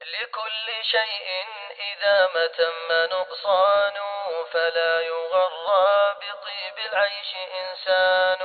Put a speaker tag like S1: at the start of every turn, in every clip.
S1: لكل شيء إذا ما تم نقصان فلا يغرى بطيب العيش إنسان.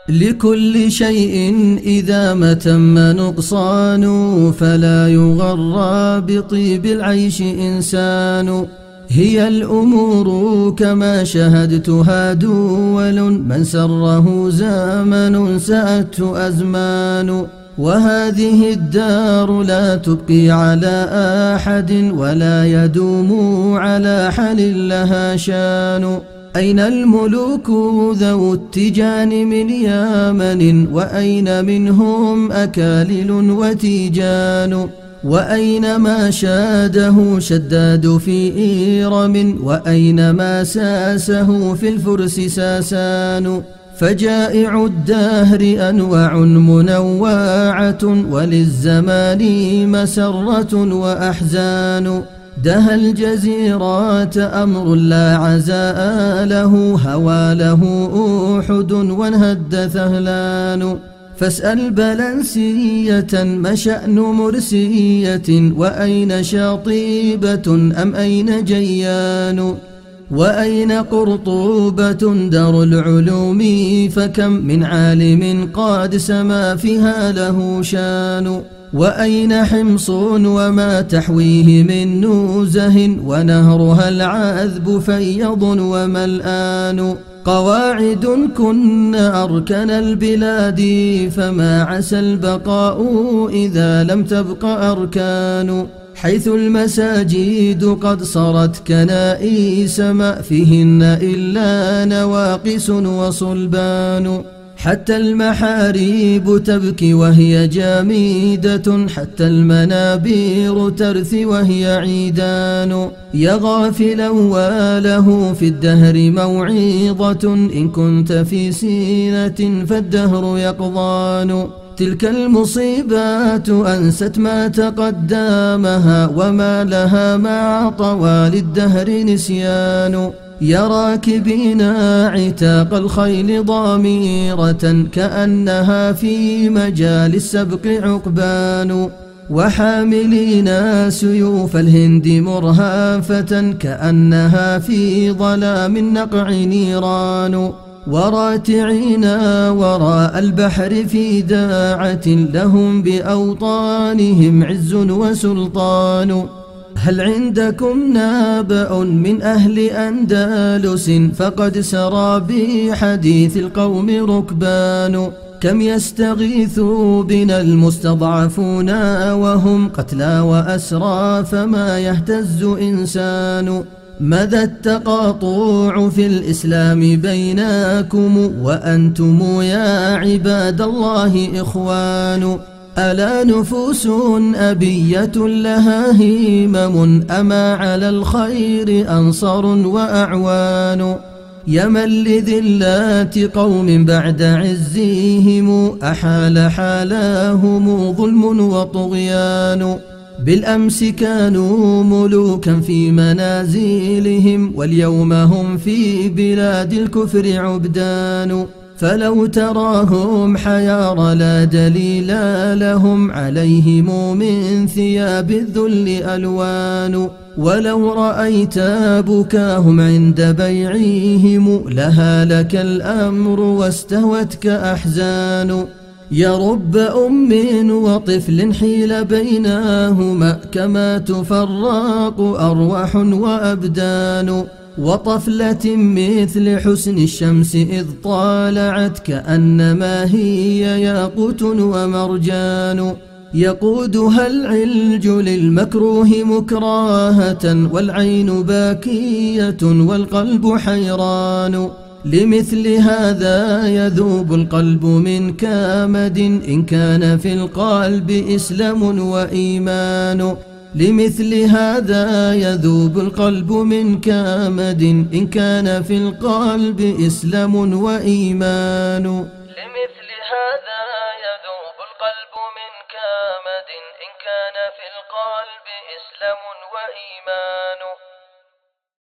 S1: لكل شيء إذا ما تم نقصان فلا يغرى بطيب العيش إنسان. هي الأمور كما شهدتها دول، من سره زمن سأته أزمان. وهذه الدار لا تبقي على أحد ولا يدوم على حل لها شان. أين الملوك ذو التيجان من يمن، وأين منهم أكاليل وتيجان؟ وأين ما شاده شداد في إيرم، وأين ما ساسه في الفرس ساسان؟ فجائع الدهر أنواع منوعة، وللزمان مسرة وأحزان. دها الجزيرات أمر لا عزاء له، هوى له أحد وانهد ثهلان. فاسأل بلنسية ما شأن مرسية، وأين شاطيبة أم أين جيان؟ وأين قرطوبة دار العلوم، فكم من عالم قد سما فيها له شان. وأين حمص وما تحويه من نوزه، ونهرها العذب فيض وملآن. قواعد كن أركن البلاد، فما عسى البقاء إذا لم تبق أركان. حيث المساجد قد صرت كنائس، ما فيهن إلا نواقص وصلبان. حتى المحاريب تبكي وهي جامدة، حتى المنابير ترثي وهي عيدان. يا غافلا وله في الدهر موعظة، إن كنت في سينة فالدهر يقظان. تلك المصيبات أنست ما تقدمها، وما لها مع طوال الدهر نسيان. يا راكبين عتاق الخيل ضاميرة، كأنها في مجال السبق عقبان. وحاملين سيوف الهند مرهافة، كأنها في ظلام النقع نيران. وراتعين وراء البحر في داعة، لهم بأوطانهم عز وسلطان. هل عندكم نابأ من أهل أندلس، فقد سرى بحديث القوم ركبان. كم يستغيث بنا المستضعفون، وهم قتلى وأسرى فما يهتز إنسان. ماذا التقاطع في الإسلام بينكم، وأنتم يا عباد الله إخوان؟ ألا نفوس أبية لها همم، أما على الخير أنصر وأعوان؟ يا من لذلات قوم بعد عزهم، أحال حالهم ظلم وطغيان. بالأمس كانوا ملوكا في منازلهم، واليوم هم في بلاد الكفر عبدان. فلو تراهم حيار لا دليل لهم، عليهم من ثياب الذل ألوان. ولو رأيت بكاهم عند بيعهم، لهالك الأمر واستهوتك أحزان. يا رب أم وطفل حيل بينهما، كما تفرق أرواح وأبدان. وطفلة مثل حسن الشمس إذ طالعت، كأنما هي ياقوت ومرجان. يقودها العلج للمكروه مكراهة، والعين باكية والقلب حيران. لمثل هذا يذوب القلب من كامد، إن كان في القلب إسلام وإيمان. لمثل هذا يذوب القلب من كامد، إن كان في القلب إسلام وإيمان. لمثل هذا يذوب القلب من كامد، إن كان في القلب إسلام وإيمان.